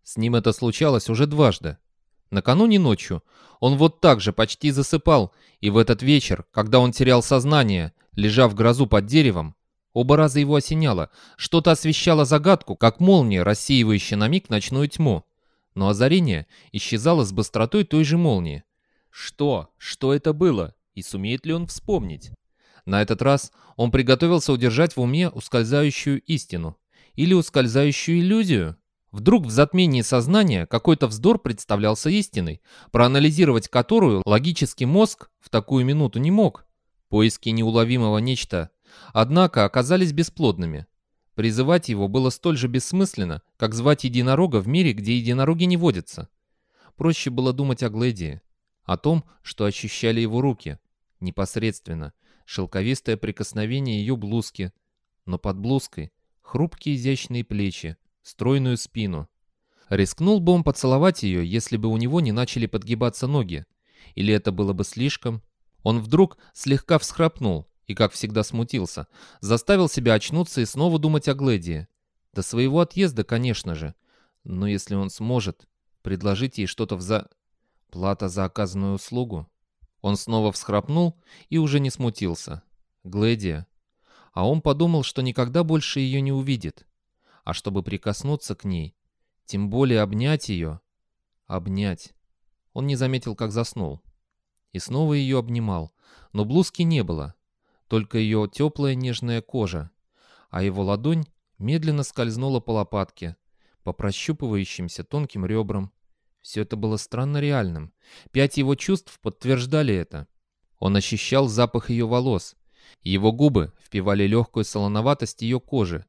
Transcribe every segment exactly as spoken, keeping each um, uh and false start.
С ним это случалось уже дважды. Накануне ночью он вот так же почти засыпал, и в этот вечер, когда он терял сознание, лежа в грозу под деревом, оба раза его осеняло, что-то освещало загадку, как молния, рассеивающая на миг ночную тьму. Но озарение исчезало с быстротой той же молнии. Что? Что это было? И сумеет ли он вспомнить? На этот раз он приготовился удержать в уме ускользающую истину. Или ускользающую иллюзию. Вдруг в затмении сознания какой-то вздор представлялся истиной, проанализировать которую логический мозг в такую минуту не мог. Поиски неуловимого нечто, однако, оказались бесплодными. Призывать его было столь же бессмысленно, как звать единорога в мире, где единороги не водятся. Проще было думать о Гледии, о том, что ощущали его руки, непосредственно, шелковистое прикосновение ее блузки, но под блузкой хрупкие изящные плечи, стройную спину. Рискнул бы он поцеловать ее, если бы у него не начали подгибаться ноги. Или это было бы слишком? Он вдруг слегка всхрапнул и, как всегда, смутился. Заставил себя очнуться и снова думать о Гледии. До своего отъезда, конечно же. Но если он сможет предложить ей что-то вза... Плата за оказанную услугу? Он снова всхрапнул и уже не смутился. Гледия. А он подумал, что никогда больше ее не увидит. А чтобы прикоснуться к ней, тем более обнять ее... Обнять. Он не заметил, как заснул. И снова ее обнимал. Но блузки не было. Только ее теплая нежная кожа. А его ладонь медленно скользнула по лопатке, по прощупывающимся тонким ребрам. Все это было странно реальным. Пять его чувств подтверждали это. Он ощущал запах ее волос. Его губы впивали легкую солоноватость ее кожи.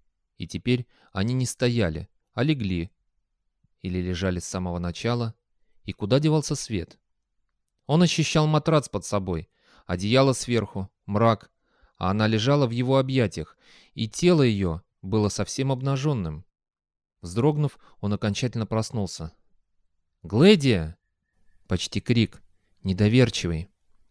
И теперь они не стояли, а легли. Или лежали с самого начала. И куда девался свет? Он ощущал матрац под собой, одеяло сверху, мрак, а она лежала в его объятиях, и тело ее было совсем обнаженным. Вздрогнув, он окончательно проснулся. «Гледия!» Почти крик, недоверчивый.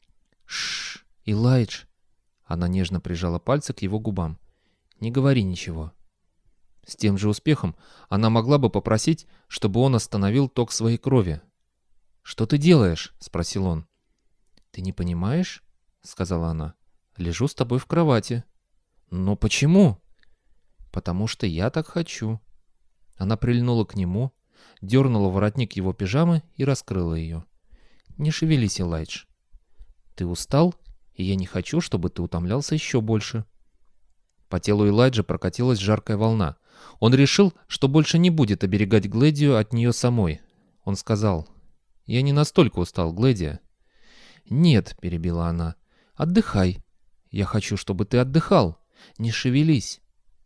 «Шш, Илайдж!» Она нежно прижала пальцы к его губам. «Не говори ничего». С тем же успехом она могла бы попросить, чтобы он остановил ток своей крови. «Что ты делаешь?» — спросил он. «Ты не понимаешь?» — сказала она. «Лежу с тобой в кровати». «Но почему?» «Потому что я так хочу». Она прильнула к нему, дернула воротник его пижамы и раскрыла ее. «Не шевелись, Илайдж. Ты устал, и я не хочу, чтобы ты утомлялся еще больше». По телу Элайджа прокатилась жаркая волна. Он решил, что больше не будет оберегать Гледию от нее самой. Он сказал: «Я не настолько устал, Гледия». «Нет», — перебила она, — «отдыхай. Я хочу, чтобы ты отдыхал. Не шевелись».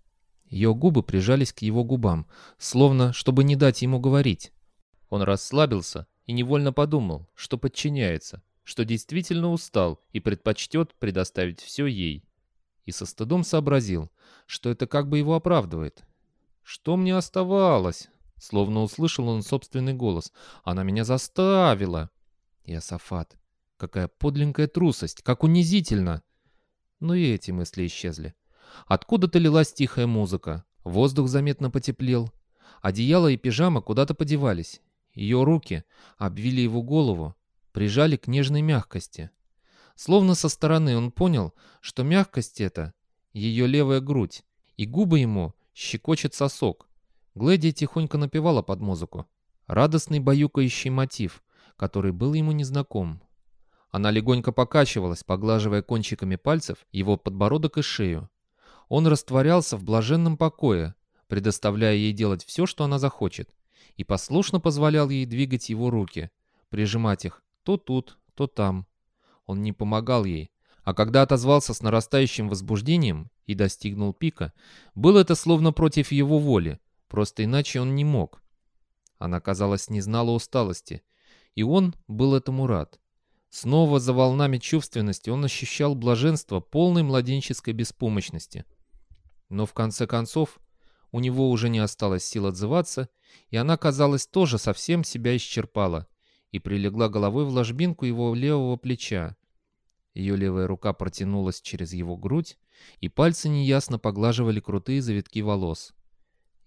Ее губы прижались к его губам, словно чтобы не дать ему говорить. Он расслабился и невольно подумал, что подчиняется, что действительно устал и предпочтет предоставить все ей. И со стыдом сообразил, что это как бы его оправдывает. «Что мне оставалось?» Словно услышал он собственный голос. «Она меня заставила!» «Иосафат, какая подлинная трусость! Как унизительно!» Но и эти мысли исчезли. Откуда-то лилась тихая музыка. Воздух заметно потеплел. Одеяло и пижама куда-то подевались. Ее руки обвили его голову, прижали к нежной мягкости. Словно со стороны он понял, что мягкость эта — ее левая грудь, и губы ему щекочет сосок. Гледия тихонько напевала под музыку. Радостный баюкающий мотив, который был ему незнаком. Она легонько покачивалась, поглаживая кончиками пальцев его подбородок и шею. Он растворялся в блаженном покое, предоставляя ей делать все, что она захочет, и послушно позволял ей двигать его руки, прижимать их то тут, то там. Он не помогал ей, а когда отозвался с нарастающим возбуждением и достигнул пика, было это словно против его воли, просто иначе он не мог. Она, казалось, не знала усталости, и он был этому рад. Снова за волнами чувственности он ощущал блаженство полной младенческой беспомощности. Но в конце концов у него уже не осталось сил отзываться, и она, казалось, тоже совсем себя исчерпала и прилегла головой в ложбинку его левого плеча. Ее левая рука протянулась через его грудь, и пальцы неясно поглаживали крутые завитки волос.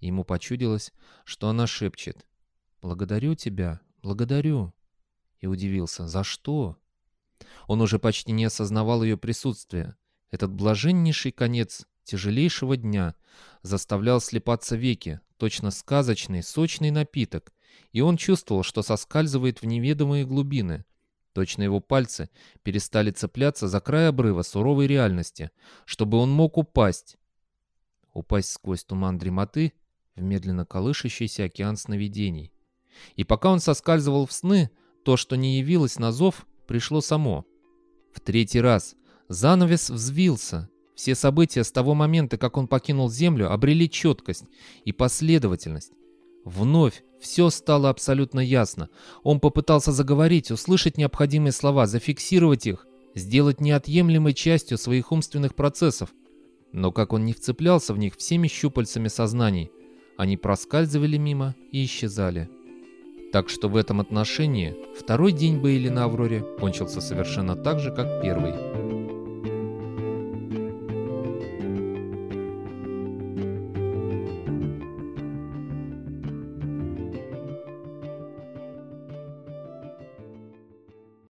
Ему почудилось, что она шепчет: «Благодарю тебя, благодарю». И удивился: «За что?» Он уже почти не осознавал ее присутствия. Этот блаженнейший конец тяжелейшего дня заставлял слипаться веки, точно сказочный, сочный напиток, и он чувствовал, что соскальзывает в неведомые глубины. Точно его пальцы перестали цепляться за край обрыва суровой реальности, чтобы он мог упасть. Упасть сквозь туман дремоты в медленно колышащийся океан сновидений. И пока он соскальзывал в сны, то, что не явилось на зов, пришло само. В третий раз занавес взвился. Все события с того момента, как он покинул Землю, обрели четкость и последовательность. Вновь все стало абсолютно ясно. Он попытался заговорить, услышать необходимые слова, зафиксировать их, сделать неотъемлемой частью своих умственных процессов. Но как он не вцеплялся в них всеми щупальцами сознаний, они проскальзывали мимо и исчезали. Так что в этом отношении второй день Бейли на Авроре кончился совершенно так же, как первый.